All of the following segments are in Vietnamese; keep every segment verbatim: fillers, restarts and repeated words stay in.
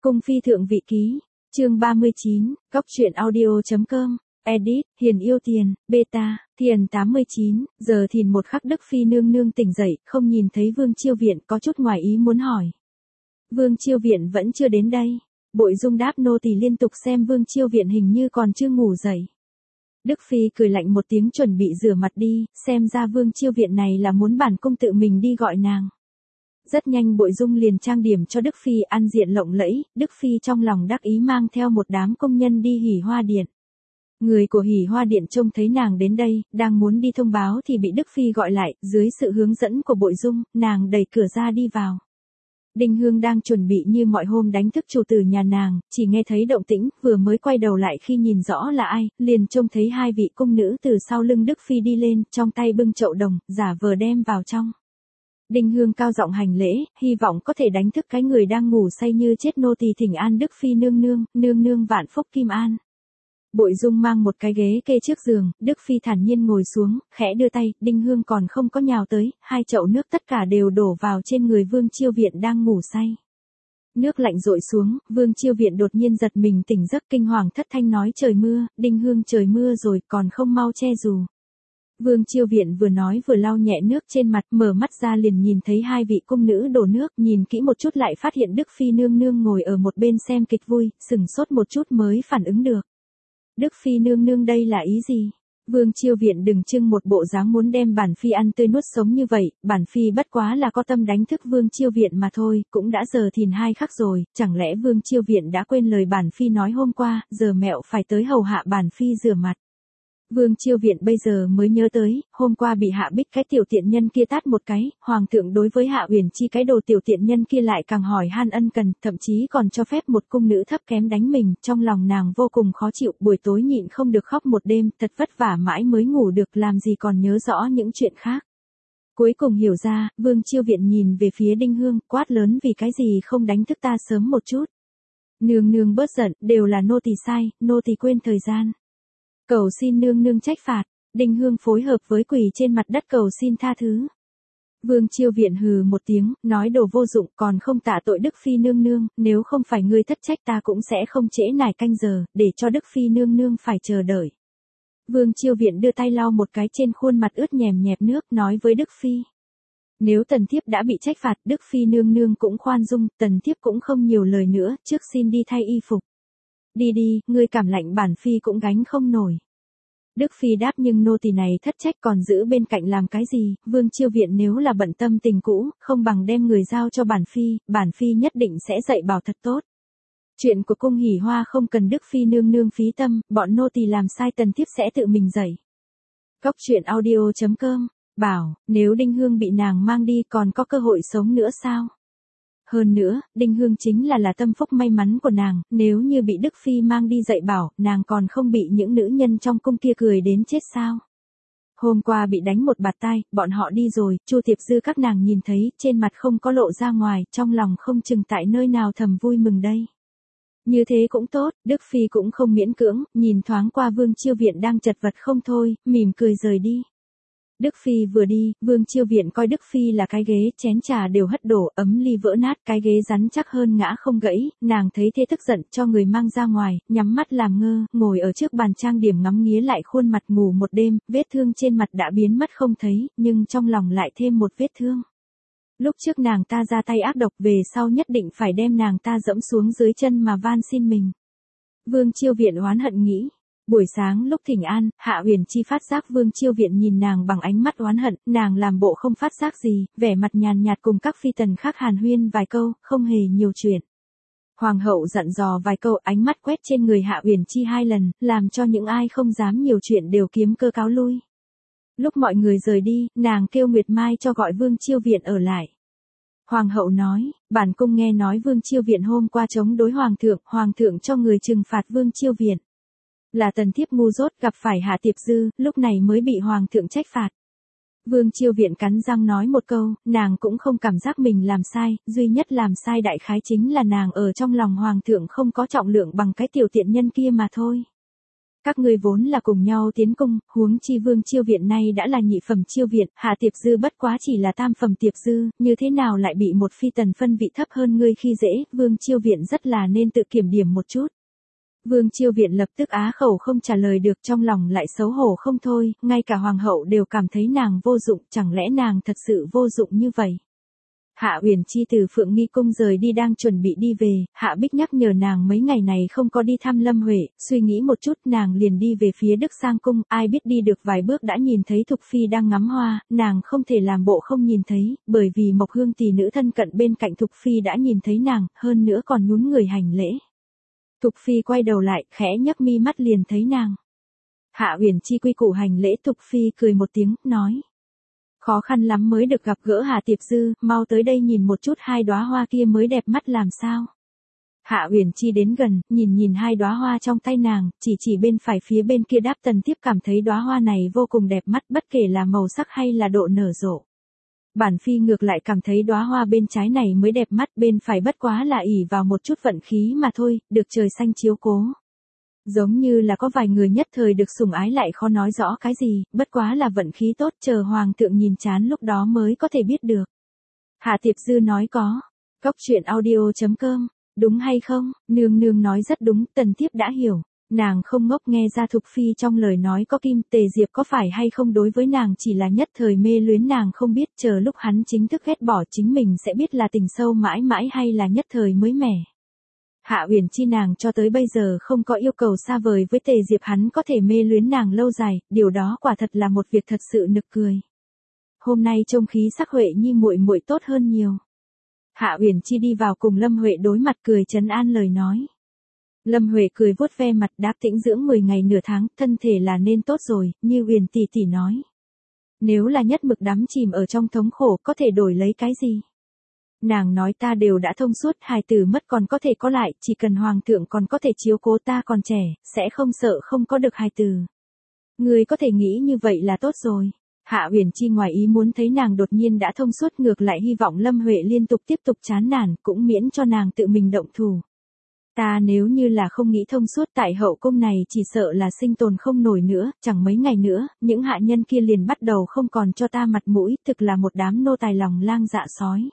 Cung phi thượng vị ký, chương ba mươi chín, Cóc truyện audio.com, edit, Hiền yêu tiền, beta, Thiền tám mươi chín, giờ thìn một khắc Đức Phi nương nương tỉnh dậy, không nhìn thấy Vương Chiêu Viện, có chút ngoài ý muốn hỏi. Vương Chiêu Viện vẫn chưa đến đây. Bội Dung đáp nô tỳ liên tục xem Vương Chiêu Viện hình như còn chưa ngủ dậy. Đức Phi cười lạnh một tiếng chuẩn bị rửa mặt đi, xem ra Vương Chiêu Viện này là muốn bản cung tự mình đi gọi nàng. Rất nhanh Bội Dung liền trang điểm cho Đức Phi ăn diện lộng lẫy, Đức Phi trong lòng đắc ý mang theo một đám công nhân đi Hỉ Hoa Điện. Người của Hỉ Hoa Điện trông thấy nàng đến đây, đang muốn đi thông báo thì bị Đức Phi gọi lại, dưới sự hướng dẫn của Bội Dung, nàng đẩy cửa ra đi vào. Đinh Hương đang chuẩn bị như mọi hôm đánh thức chủ tử nhà nàng, chỉ nghe thấy động tĩnh, vừa mới quay đầu lại khi nhìn rõ là ai, liền trông thấy hai vị cung nữ từ sau lưng Đức Phi đi lên, trong tay bưng chậu đồng, giả vờ đem vào trong. Đinh Hương cao giọng hành lễ, hy vọng có thể đánh thức cái người đang ngủ say như chết, nô tỳ thỉnh an Đức Phi nương nương, nương nương vạn phúc kim an. Bội Dung mang một cái ghế kê trước giường, Đức Phi thản nhiên ngồi xuống, khẽ đưa tay, Đinh Hương còn không có nhào tới, hai chậu nước tất cả đều đổ vào trên người Vương Chiêu Viện đang ngủ say. Nước lạnh dội xuống, Vương Chiêu Viện đột nhiên giật mình tỉnh giấc, kinh hoàng thất thanh nói trời mưa, Đinh Hương trời mưa rồi, còn không mau che dù. Vương Chiêu Viện vừa nói vừa lau nhẹ nước trên mặt, mở mắt ra liền nhìn thấy hai vị cung nữ đổ nước, nhìn kỹ một chút lại phát hiện Đức Phi nương nương ngồi ở một bên xem kịch vui, sừng sốt một chút mới phản ứng được. Đức Phi nương nương đây là ý gì? Vương Chiêu Viện đừng trưng một bộ dáng muốn đem bản Phi ăn tươi nuốt sống như vậy, bản Phi bất quá là có tâm đánh thức Vương Chiêu Viện mà thôi, cũng đã giờ thìn hai khắc rồi, chẳng lẽ Vương Chiêu Viện đã quên lời bản Phi nói hôm qua, giờ mẹo phải tới hầu hạ bản Phi rửa mặt. Vương Chiêu Viện bây giờ mới nhớ tới, hôm qua bị Hạ Bích cái tiểu tiện nhân kia tát một cái, hoàng thượng đối với Hạ Uyển Chi cái đồ tiểu tiện nhân kia lại càng hỏi han ân cần, thậm chí còn cho phép một cung nữ thấp kém đánh mình, trong lòng nàng vô cùng khó chịu, buổi tối nhịn không được khóc một đêm, thật vất vả mãi mới ngủ được, làm gì còn nhớ rõ những chuyện khác. Cuối cùng hiểu ra, Vương Chiêu Viện nhìn về phía Đinh Hương, quát lớn vì cái gì không đánh thức ta sớm một chút. Nương nương bớt giận, đều là nô tỳ sai, nô tỳ quên thời gian. Cầu xin nương nương trách phạt, Đinh Hương phối hợp với quỳ trên mặt đất cầu xin tha thứ. Vương Chiêu Viện hừ một tiếng, nói đồ vô dụng, còn không tạ tội Đức Phi nương nương, nếu không phải ngươi thất trách ta cũng sẽ không trễ nải canh giờ, để cho Đức Phi nương nương phải chờ đợi. Vương Chiêu Viện đưa tay lau một cái trên khuôn mặt ướt nhèm nhẹp nước, nói với Đức Phi. Nếu tần thiếp đã bị trách phạt, Đức Phi nương nương cũng khoan dung, tần thiếp cũng không nhiều lời nữa, trước xin đi thay y phục. Đi đi, ngươi cảm lạnh bản Phi cũng gánh không nổi. Đức Phi đáp nhưng nô tỳ này thất trách còn giữ bên cạnh làm cái gì, Vương Chiêu Viện nếu là bận tâm tình cũ, không bằng đem người giao cho bản Phi, bản Phi nhất định sẽ dạy bảo thật tốt. Chuyện của cung Hỉ Hoa không cần Đức Phi nương nương phí tâm, bọn nô tỳ làm sai tần thiếp sẽ tự mình dạy. Cóc truyện audio.com, bảo, nếu Đinh Hương bị nàng mang đi còn có cơ hội sống nữa sao? Hơn nữa, Đinh Hương chính là là tâm phúc may mắn của nàng, nếu như bị Đức Phi mang đi dạy bảo, nàng còn không bị những nữ nhân trong cung kia cười đến chết sao. Hôm qua bị đánh một bạt tai, bọn họ đi rồi, Chu Tiệp Dư các nàng nhìn thấy, trên mặt không có lộ ra ngoài, trong lòng không chừng tại nơi nào thầm vui mừng đây. Như thế cũng tốt, Đức Phi cũng không miễn cưỡng, nhìn thoáng qua Vương Chiêu Viện đang chật vật không thôi, mỉm cười rời đi. Đức Phi vừa đi, Vương Chiêu Viện coi Đức Phi là cái ghế, chén trà đều hất đổ, ấm ly vỡ nát, cái ghế rắn chắc hơn ngã không gãy, nàng thấy thế tức giận, cho người mang ra ngoài, nhắm mắt làm ngơ, ngồi ở trước bàn trang điểm ngắm nghía lại khuôn mặt ngủ một đêm, vết thương trên mặt đã biến mất không thấy, nhưng trong lòng lại thêm một vết thương. Lúc trước nàng ta ra tay ác độc, về sau nhất định phải đem nàng ta dẫm xuống dưới chân mà van xin mình. Vương Chiêu Viện oán hận nghĩ. Buổi sáng lúc thỉnh an, Hạ Uyển Chi phát giác Vương Chiêu Viện nhìn nàng bằng ánh mắt oán hận, nàng làm bộ không phát giác gì, vẻ mặt nhàn nhạt cùng các phi tần khác hàn huyên vài câu, không hề nhiều chuyện. Hoàng hậu dặn dò vài câu, ánh mắt quét trên người Hạ Uyển Chi hai lần, làm cho những ai không dám nhiều chuyện đều kiếm cơ cáo lui. Lúc mọi người rời đi, nàng kêu Nguyệt Mai cho gọi Vương Chiêu Viện ở lại. Hoàng hậu nói, bản cung nghe nói Vương Chiêu Viện hôm qua chống đối Hoàng thượng, Hoàng thượng cho người trừng phạt Vương Chiêu Viện. Là tần thiếp ngu dốt gặp phải Hạ Tiệp Dư, lúc này mới bị Hoàng thượng trách phạt. Vương Chiêu Viện cắn răng nói một câu, nàng cũng không cảm giác mình làm sai, duy nhất làm sai đại khái chính là nàng ở trong lòng Hoàng thượng không có trọng lượng bằng cái tiểu tiện nhân kia mà thôi. Các ngươi vốn là cùng nhau tiến cung, huống chi Vương Chiêu Viện nay đã là nhị phẩm chiêu viện, Hạ Tiệp Dư bất quá chỉ là tam phẩm Tiệp Dư, như thế nào lại bị một phi tần phân vị thấp hơn ngươi khi dễ, Vương Chiêu Viện rất là nên tự kiểm điểm một chút. Vương Chiêu Viện lập tức á khẩu không trả lời được, trong lòng lại xấu hổ không thôi, ngay cả hoàng hậu đều cảm thấy nàng vô dụng, chẳng lẽ nàng thật sự vô dụng như vậy. Hạ Uyển Chi từ Phượng Nghi cung rời đi đang chuẩn bị đi về, Hạ Bích nhắc nhở nàng mấy ngày này không có đi thăm Lâm Huệ, suy nghĩ một chút nàng liền đi về phía Đức Sang cung, ai biết đi được vài bước đã nhìn thấy Thục Phi đang ngắm hoa, nàng không thể làm bộ không nhìn thấy, bởi vì Mộc Hương tỷ nữ thân cận bên cạnh Thục Phi đã nhìn thấy nàng, hơn nữa còn nhún người hành lễ. Thục Phi quay đầu lại, khẽ nhấc mi mắt liền thấy nàng. Hạ Uyển Chi quy củ hành lễ, Thục Phi cười một tiếng, nói. Khó khăn lắm mới được gặp gỡ Hạ Tiệp Dư, mau tới đây nhìn một chút hai đóa hoa kia mới đẹp mắt làm sao. Hạ Uyển Chi đến gần, nhìn nhìn hai đóa hoa trong tay nàng, chỉ chỉ bên phải phía bên kia đáp Tần Thiếp cảm thấy đóa hoa này vô cùng đẹp mắt bất kể là màu sắc hay là độ nở rộ. Bản Phi ngược lại cảm thấy đóa hoa bên trái này mới đẹp mắt, bên phải bất quá là ỷ vào một chút vận khí mà thôi, được trời xanh chiếu cố. Giống như là có vài người nhất thời được sủng ái lại khó nói rõ cái gì, bất quá là vận khí tốt, chờ hoàng thượng nhìn chán lúc đó mới có thể biết được. Hạ Tiệp Dư nói có. Cốc truyện audio chấm com, đúng hay không? Nương nương nói rất đúng, Tần Thiếp đã hiểu. Nàng không ngốc, nghe ra Thục Phi trong lời nói có kim, Tề Diệp có phải hay không đối với nàng chỉ là nhất thời mê luyến, nàng không biết, chờ lúc hắn chính thức ghét bỏ chính mình sẽ biết là tình sâu mãi mãi hay là nhất thời mới mẻ. Hạ Uyển Chi nàng cho tới bây giờ không có yêu cầu xa vời với Tề Diệp, hắn có thể mê luyến nàng lâu dài, điều đó quả thật là một việc thật sự nực cười. Hôm nay trông khí sắc Huệ Nhi muội muội tốt hơn nhiều. Hạ Uyển Chi đi vào cùng Lâm Huệ đối mặt, cười trấn an lời nói. Lâm Huệ cười vuốt ve mặt, đáp tĩnh dưỡng mười ngày nửa tháng, thân thể là nên tốt rồi, như Uyển tỷ tỷ nói. Nếu là nhất mực đắm chìm ở trong thống khổ có thể đổi lấy cái gì? Nàng nói ta đều đã thông suốt, hài tử mất còn có thể có lại, chỉ cần hoàng thượng còn có thể chiếu cố ta còn trẻ, sẽ không sợ không có được hài tử. Người có thể nghĩ như vậy là tốt rồi. Hạ Uyển Chi ngoài ý muốn thấy nàng đột nhiên đã thông suốt, ngược lại hy vọng Lâm Huệ liên tục tiếp tục chán nản, cũng miễn cho nàng tự mình động thủ. Ta nếu như là không nghĩ thông suốt tại hậu cung này chỉ sợ là sinh tồn không nổi nữa, chẳng mấy ngày nữa, những hạ nhân kia liền bắt đầu không còn cho ta mặt mũi, thực là một đám nô tài lòng lang dạ sói.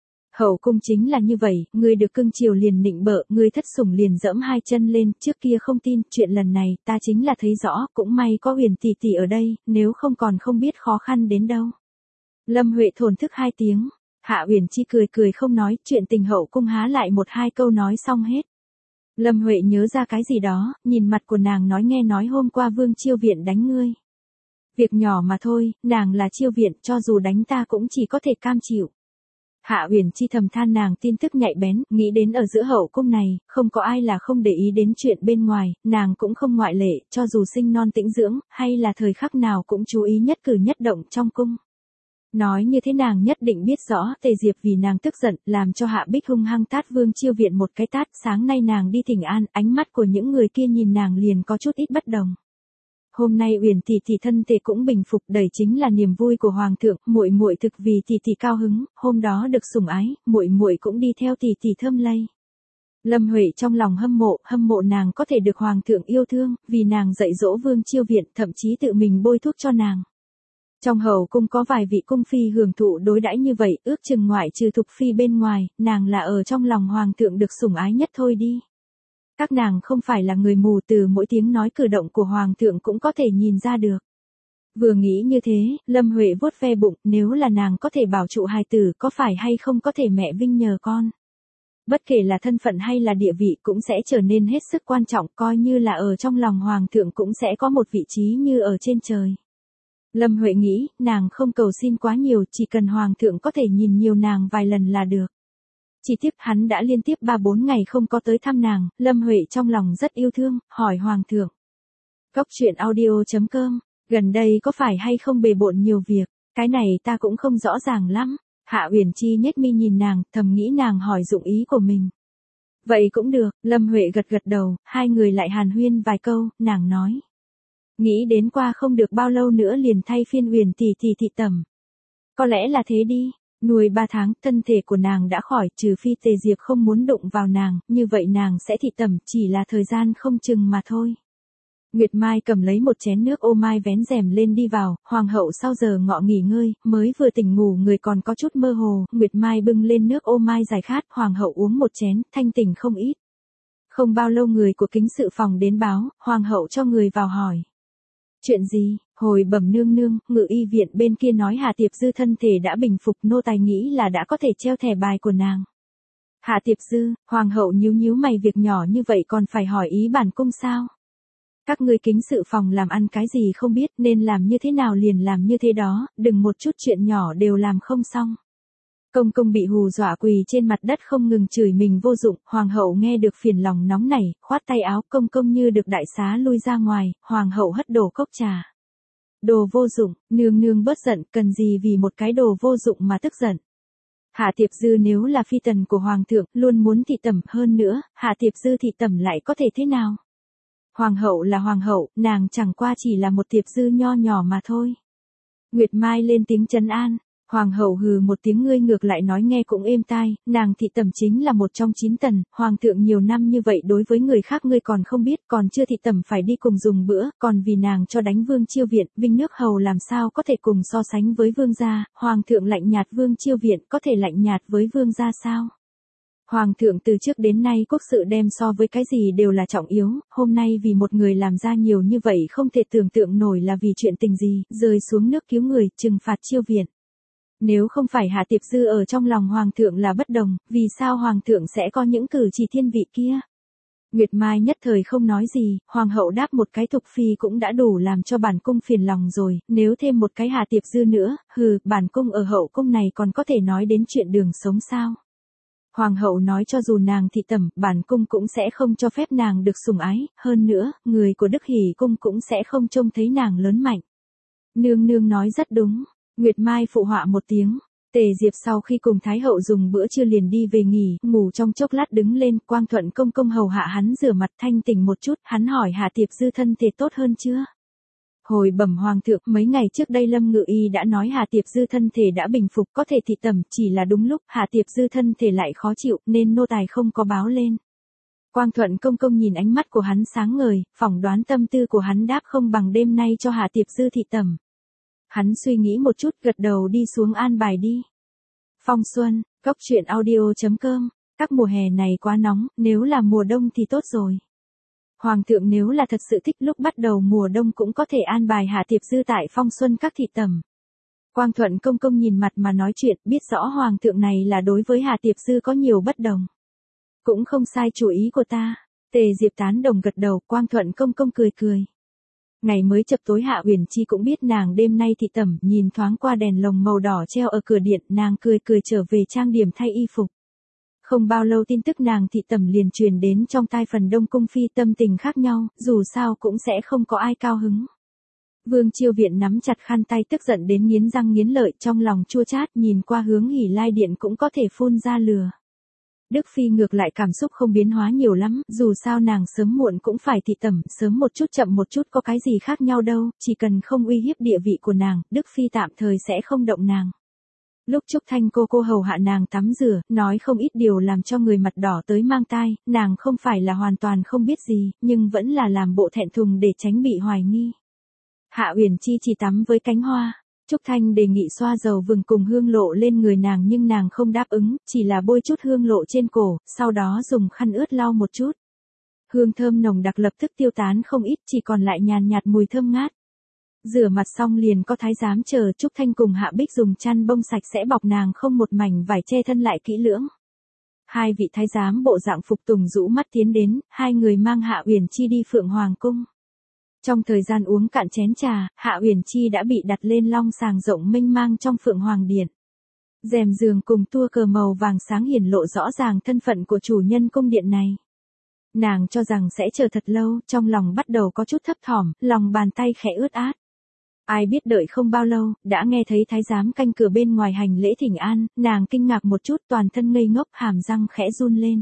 Hậu cung chính là như vậy, người được cưng chiều liền nịnh bợ, người thất sủng liền dẫm hai chân lên, trước kia không tin, chuyện lần này ta chính là thấy rõ, cũng may có Huyền tỷ tỷ ở đây, nếu không còn không biết khó khăn đến đâu. Lâm Huệ thổn thức hai tiếng, Hạ Uyển Chi cười cười không nói, chuyện tình hậu cung há lại một hai câu nói xong hết. Lâm Huệ nhớ ra cái gì đó, nhìn mặt của nàng nói nghe nói hôm qua Vương Chiêu Viện đánh ngươi. Việc nhỏ mà thôi, nàng là Chiêu Viện, cho dù đánh ta cũng chỉ có thể cam chịu. Hạ Uyển Chi thầm than nàng tin tức nhạy bén, nghĩ đến ở giữa hậu cung này, không có ai là không để ý đến chuyện bên ngoài, nàng cũng không ngoại lệ, cho dù sinh non tĩnh dưỡng, hay là thời khắc nào cũng chú ý nhất cử nhất động trong cung. Nói như thế nàng nhất định biết rõ, Tề Diệp vì nàng tức giận, làm cho Hạ Bích hung hăng tát Vương Chiêu Viện một cái tát, sáng nay nàng đi thỉnh an, ánh mắt của những người kia nhìn nàng liền có chút ít bất đồng. Hôm nay Uyển tỷ tỷ thân thể cũng bình phục, đầy chính là niềm vui của hoàng thượng, muội muội thực vì tỷ tỷ cao hứng, hôm đó được sủng ái, muội muội cũng đi theo tỷ tỷ thơm lây. Lâm Huệ trong lòng hâm mộ, hâm mộ nàng có thể được hoàng thượng yêu thương, vì nàng dạy dỗ Vương Chiêu Viện, thậm chí tự mình bôi thuốc cho nàng. Trong hậu cung có vài vị cung phi hưởng thụ đối đãi như vậy, ước chừng ngoại trừ Thục Phi bên ngoài, nàng là ở trong lòng hoàng thượng được sủng ái nhất thôi đi. Các nàng không phải là người mù, từ mỗi tiếng nói cử động của hoàng thượng cũng có thể nhìn ra được. Vừa nghĩ như thế, Lâm Huệ vuốt ve bụng, nếu là nàng có thể bảo trụ hài tử, có phải hay không có thể mẹ vinh nhờ con. Bất kể là thân phận hay là địa vị cũng sẽ trở nên hết sức quan trọng, coi như là ở trong lòng hoàng thượng cũng sẽ có một vị trí như ở trên trời. Lâm Huệ nghĩ, nàng không cầu xin quá nhiều, chỉ cần hoàng thượng có thể nhìn nhiều nàng vài lần là được. Chỉ tiếp hắn đã liên tiếp ba bốn ngày không có tới thăm nàng, Lâm Huệ trong lòng rất yêu thương, hỏi hoàng thượng. Cốc truyện audio chấm com, gần đây có phải hay không bề bộn nhiều việc, cái này ta cũng không rõ ràng lắm. Hạ Uyển Chi nhếch mi nhìn nàng, thầm nghĩ nàng hỏi dụng ý của mình. Vậy cũng được, Lâm Huệ gật gật đầu, hai người lại hàn huyên vài câu, nàng nói. Nghĩ đến qua không được bao lâu nữa liền thay phiên Uyển tỷ tỷ thị tẩm. Có lẽ là thế đi. Nuôi ba tháng, thân thể của nàng đã khỏi, trừ phi Tề Diệp không muốn đụng vào nàng, như vậy nàng sẽ thị tẩm, chỉ là thời gian không chừng mà thôi. Nguyệt Mai cầm lấy một chén nước ô mai vén rèm lên đi vào, hoàng hậu sau giờ ngọ nghỉ ngơi, mới vừa tỉnh ngủ người còn có chút mơ hồ, Nguyệt Mai bưng lên nước ô mai giải khát, hoàng hậu uống một chén, thanh tỉnh không ít. Không bao lâu người của kính sự phòng đến báo, hoàng hậu cho người vào hỏi. Chuyện gì? Hồi bẩm nương nương, ngự y viện bên kia nói Hà Tiệp Dư thân thể đã bình phục, nô tài nghĩ là đã có thể treo thẻ bài của nàng. Hà Tiệp Dư, hoàng hậu nhíu nhíu mày, việc nhỏ như vậy còn phải hỏi ý bản cung sao? Các ngươi kính sự phòng làm ăn cái gì không biết, nên làm như thế nào liền làm như thế đó, đừng một chút chuyện nhỏ đều làm không xong. Công công bị hù dọa quỳ trên mặt đất không ngừng chửi mình vô dụng, hoàng hậu nghe được phiền lòng nóng nảy, khoát tay áo, công công như được đại xá lui ra ngoài, hoàng hậu hất đổ cốc trà. Đồ vô dụng, nương nương bớt giận, cần gì vì một cái đồ vô dụng mà tức giận. Hạ Tiệp Dư nếu là phi tần của hoàng thượng, luôn muốn thị tẩm, hơn nữa, Hạ Tiệp Dư thị tẩm lại có thể thế nào? Hoàng hậu là hoàng hậu, nàng chẳng qua chỉ là một Tiệp Dư nho nhỏ mà thôi. Nguyệt Mai lên tiếng trấn an. Hoàng hậu hừ một tiếng, ngươi ngược lại nói nghe cũng êm tai, nàng thị tẩm chính là một trong chín tần, hoàng thượng nhiều năm như vậy đối với người khác ngươi còn không biết, còn chưa thị tẩm phải đi cùng dùng bữa, còn vì nàng cho đánh Vương Chiêu Viện, Vinh nước hầu làm sao có thể cùng so sánh với Vương gia, hoàng thượng lạnh nhạt Vương Chiêu Viện có thể lạnh nhạt với Vương gia sao? Hoàng thượng từ trước đến nay quốc sự đem so với cái gì đều là trọng yếu, hôm nay vì một người làm ra nhiều như vậy không thể tưởng tượng nổi là vì chuyện tình gì, rơi xuống nước cứu người, trừng phạt Chiêu Viện. Nếu không phải Hạ Tiệp Dư ở trong lòng hoàng thượng là bất đồng, vì sao hoàng thượng sẽ có những cử chỉ thiên vị kia? Nguyệt Mai nhất thời không nói gì, hoàng hậu đáp một cái Thục Phi cũng đã đủ làm cho bản cung phiền lòng rồi, nếu thêm một cái Hạ Tiệp Dư nữa, hừ, bản cung ở hậu cung này còn có thể nói đến chuyện đường sống sao? Hoàng hậu nói cho dù nàng thị tẩm, bản cung cũng sẽ không cho phép nàng được sủng ái, hơn nữa, người của Đức Hỷ cung cũng sẽ không trông thấy nàng lớn mạnh. Nương nương nói rất đúng. Nguyệt Mai phụ họa một tiếng. Tề Diệp sau khi cùng Thái hậu dùng bữa trưa liền đi về nghỉ, ngủ trong chốc lát đứng lên, Quang Thuận công công hầu hạ hắn rửa mặt thanh tỉnh một chút, hắn hỏi Hạ Tiệp Dư thân thể tốt hơn chưa? Hồi bẩm hoàng thượng, mấy ngày trước đây Lâm Ngự Y đã nói Hạ Tiệp Dư thân thể đã bình phục, có thể thị tẩm, chỉ là đúng lúc Hạ Tiệp Dư thân thể lại khó chịu, nên nô tài không có báo lên. Quang Thuận công công nhìn ánh mắt của hắn sáng ngời, phỏng đoán tâm tư của hắn đáp không bằng đêm nay cho Hạ Tiệp Dư thị tẩm. Hắn suy nghĩ một chút, gật đầu đi xuống an bài đi. Phong Xuân, Cốc Truyện Audio chấm com, các mùa hè này quá nóng, nếu là mùa đông thì tốt rồi. Hoàng thượng nếu là thật sự thích lúc bắt đầu mùa đông cũng có thể an bài Hạ Tiệp Dư tại Phong Xuân các thị tẩm. Quang Thuận công công nhìn mặt mà nói chuyện, biết rõ hoàng thượng này là đối với Hạ Tiệp Dư có nhiều bất đồng. Cũng không sai chủ ý của ta. Tề Diệp tán đồng gật đầu, Quang Thuận công công cười cười. Ngày mới chập tối Hạ Uyển Chi cũng biết nàng đêm nay thị tẩm, nhìn thoáng qua đèn lồng màu đỏ treo ở cửa điện, nàng cười cười trở về trang điểm thay y phục. Không bao lâu tin tức nàng thị tẩm liền truyền đến trong tai phần Đông cung phi, tâm tình khác nhau, dù sao cũng sẽ không có ai cao hứng. Vương Chiêu Viện nắm chặt khăn tay tức giận đến nghiến răng nghiến lợi, trong lòng chua chát, nhìn qua hướng Hỉ Lai điện cũng có thể phun ra lửa. Đức Phi ngược lại cảm xúc không biến hóa nhiều lắm, dù sao nàng sớm muộn cũng phải thị tẩm, sớm một chút chậm một chút có cái gì khác nhau đâu, chỉ cần không uy hiếp địa vị của nàng, Đức Phi tạm thời sẽ không động nàng. Lúc Trúc Thanh cô cô hầu hạ nàng tắm rửa, nói không ít điều làm cho người mặt đỏ tới mang tai, nàng không phải là hoàn toàn không biết gì, nhưng vẫn là làm bộ thẹn thùng để tránh bị hoài nghi. Hạ Uyển Chi chỉ tắm với cánh hoa. Trúc Thanh đề nghị xoa dầu vừng cùng hương lộ lên người nàng nhưng nàng không đáp ứng, chỉ là bôi chút hương lộ trên cổ, sau đó dùng khăn ướt lau một chút. Hương thơm nồng đặc lập tức tiêu tán không ít, chỉ còn lại nhàn nhạt mùi thơm ngát. Rửa mặt xong liền có thái giám chờ, Trúc Thanh cùng Hạ Bích dùng chăn bông sạch sẽ bọc nàng không một mảnh vải che thân lại kỹ lưỡng. Hai vị thái giám bộ dạng phục tùng rũ mắt tiến đến, hai người mang Hạ Uyển Chi đi Phượng Hoàng cung. Trong thời gian uống cạn chén trà, Hạ Uyển Chi đã bị đặt lên long sàng rộng mênh mang trong Phượng Hoàng điện. Rèm giường cùng tua cờ màu vàng sáng hiển lộ rõ ràng thân phận của chủ nhân cung điện này. Nàng cho rằng sẽ chờ thật lâu, trong lòng bắt đầu có chút thấp thỏm, lòng bàn tay khẽ ướt át. Ai biết đợi không bao lâu, đã nghe thấy thái giám canh cửa bên ngoài hành lễ thỉnh an, nàng kinh ngạc một chút, toàn thân ngây ngốc, hàm răng khẽ run lên.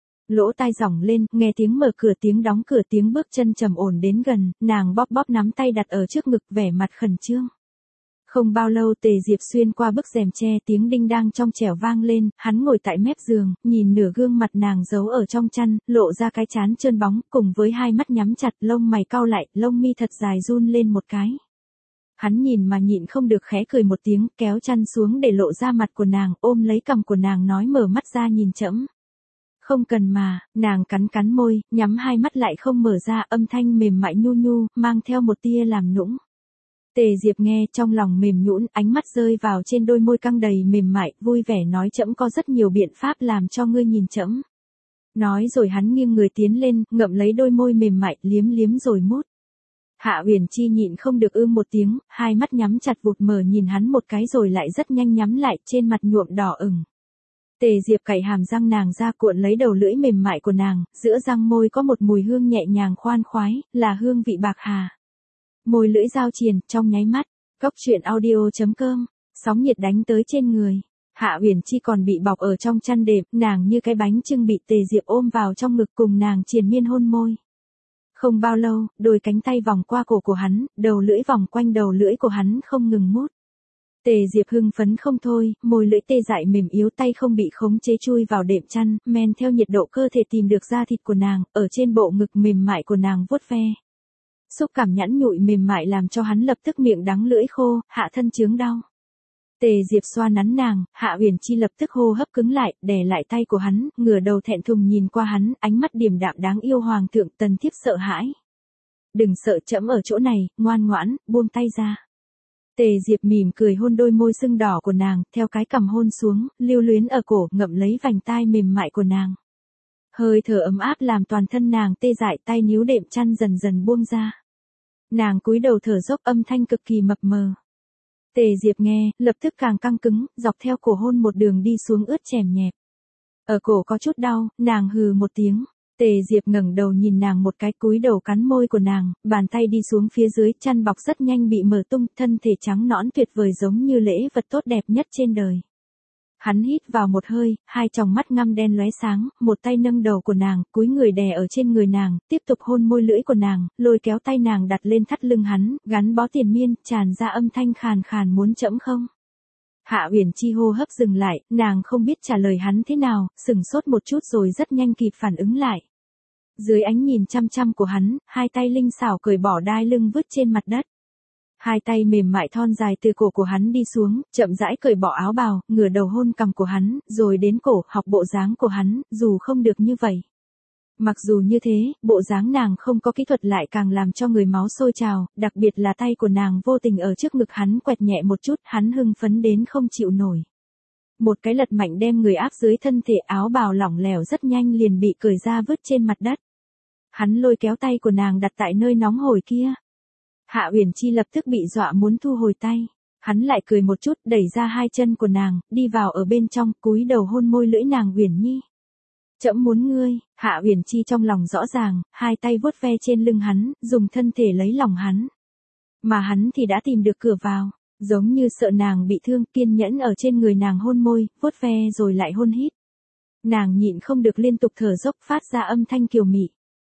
Lỗ tai dỏng lên, nghe tiếng mở cửa, tiếng đóng cửa, tiếng bước chân trầm ổn đến gần, nàng bóp bóp nắm tay đặt ở trước ngực, vẻ mặt khẩn trương. Không bao lâu Tề Diệp xuyên qua bức rèm tre, tiếng đinh đang trong trẻo vang lên, hắn ngồi tại mép giường, nhìn nửa gương mặt nàng giấu ở trong chăn, lộ ra cái trán trơn bóng, cùng với hai mắt nhắm chặt, lông mày cau lại, lông mi thật dài run lên một cái. Hắn nhìn mà nhịn không được khẽ cười một tiếng, kéo chăn xuống để lộ ra mặt của nàng, ôm lấy cằm của nàng nói mở mắt ra nhìn trẫm. Không cần mà, nàng cắn cắn môi, nhắm hai mắt lại không mở ra, âm thanh mềm mại nhu nhu, mang theo một tia làm nũng. Tề Diệp nghe trong lòng mềm nhũn, ánh mắt rơi vào trên đôi môi căng đầy mềm mại, vui vẻ nói trẫm có rất nhiều biện pháp làm cho ngươi nhìn trẫm. Nói rồi hắn nghiêng người tiến lên, ngậm lấy đôi môi mềm mại, liếm liếm rồi mút. Hạ Uyển Chi nhịn không được ư một tiếng, hai mắt nhắm chặt vụt mở nhìn hắn một cái rồi lại rất nhanh nhắm lại, trên mặt nhuộm đỏ ửng. Tề Diệp cạy hàm răng nàng ra cuộn lấy đầu lưỡi mềm mại của nàng, giữa răng môi có một mùi hương nhẹ nhàng khoan khoái, là hương vị bạc hà. Môi lưỡi giao triền, trong nháy mắt, Cốc truyện audio chấm com, sóng nhiệt đánh tới trên người. Hạ Uyển Chi còn bị bọc ở trong chăn đệm, nàng như cái bánh chưng bị Tề Diệp ôm vào trong ngực cùng nàng triền miên hôn môi. Không bao lâu, đôi cánh tay vòng qua cổ của hắn, đầu lưỡi vòng quanh đầu lưỡi của hắn không ngừng mút. Tề Diệp hưng phấn không thôi, môi lưỡi tê dại mềm yếu, tay không bị khống chế chui vào đệm chăn, men theo nhiệt độ cơ thể tìm được da thịt của nàng, ở trên bộ ngực mềm mại của nàng vuốt ve. Xúc cảm nhẵn nhụi mềm mại làm cho hắn lập tức miệng đắng lưỡi khô, hạ thân chướng đau. Tề Diệp xoa nắn nàng, Hạ Uyển Chi lập tức hô hấp cứng lại, đè lại tay của hắn, ngửa đầu thẹn thùng nhìn qua hắn, ánh mắt điềm đạm đáng yêu. Hoàng thượng, Tần thiếp sợ hãi. Đừng sợ, trẫm ở chỗ này, ngoan ngoãn, buông tay ra. Tề Diệp mỉm cười hôn đôi môi sưng đỏ của nàng, theo cái cằm hôn xuống, lưu luyến ở cổ, ngậm lấy vành tai mềm mại của nàng. Hơi thở ấm áp làm toàn thân nàng tê dại, tay níu đệm chăn dần dần buông ra. Nàng cúi đầu thở dốc, âm thanh cực kỳ mập mờ. Tề Diệp nghe, lập tức càng căng cứng, dọc theo cổ hôn một đường đi xuống ướt chèm nhẹp. Ở cổ có chút đau, nàng hừ một tiếng. Tề Diệp ngẩng đầu nhìn nàng một cái, cúi đầu cắn môi của nàng, bàn tay đi xuống phía dưới, chăn bọc rất nhanh bị mở tung, thân thể trắng nõn tuyệt vời giống như lễ vật tốt đẹp nhất trên đời. Hắn hít vào một hơi, hai tròng mắt ngăm đen lóe sáng, một tay nâng đầu của nàng, cúi người đè ở trên người nàng, tiếp tục hôn môi lưỡi của nàng, lôi kéo tay nàng đặt lên thắt lưng hắn, gắn bó triền miên, tràn ra âm thanh khàn khàn muốn trẫm không. Hạ Uyển Chi hô hấp dừng lại, nàng không biết trả lời hắn thế nào, sừng sốt một chút rồi rất nhanh kịp phản ứng lại. Dưới ánh nhìn chăm chăm của hắn, hai tay linh xảo cởi bỏ đai lưng vứt trên mặt đất. Hai tay mềm mại thon dài từ cổ của hắn đi xuống, chậm rãi cởi bỏ áo bào, ngửa đầu hôn cằm của hắn, rồi đến cổ, học bộ dáng của hắn, dù không được như vậy. Mặc dù như thế, bộ dáng nàng không có kỹ thuật lại càng làm cho người máu sôi trào, đặc biệt là tay của nàng vô tình ở trước ngực hắn quẹt nhẹ một chút, hắn hưng phấn đến không chịu nổi. Một cái lật mạnh đem người áp dưới thân thể, áo bào lỏng lẻo rất nhanh liền bị cởi ra vứt trên mặt đất. Hắn lôi kéo tay của nàng đặt tại nơi nóng hổi kia. Hạ Uyển Chi lập tức bị dọa muốn thu hồi tay. Hắn lại cười một chút, đẩy ra hai chân của nàng, đi vào ở bên trong, cúi đầu hôn môi lưỡi nàng. Uyển Nhi, trẫm muốn ngươi. Hạ Uyển Chi trong lòng rõ ràng, hai tay vuốt ve trên lưng hắn, dùng thân thể lấy lòng hắn. Mà hắn thì đã tìm được cửa vào, giống như sợ nàng bị thương, kiên nhẫn ở trên người nàng hôn môi, vuốt ve rồi lại hôn hít. Nàng nhịn không được liên tục thở dốc, phát ra âm thanh kiều mị.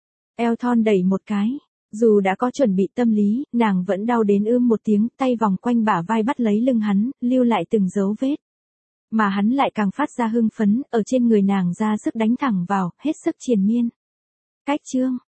Eo thon đẩy một cái. Dù đã có chuẩn bị tâm lý, nàng vẫn đau đến ưm một tiếng, tay vòng quanh bả vai bắt lấy lưng hắn, lưu lại từng dấu vết. Mà hắn lại càng phát ra hưng phấn, ở trên người nàng ra sức đánh thẳng vào, hết sức triền miên. Cách chương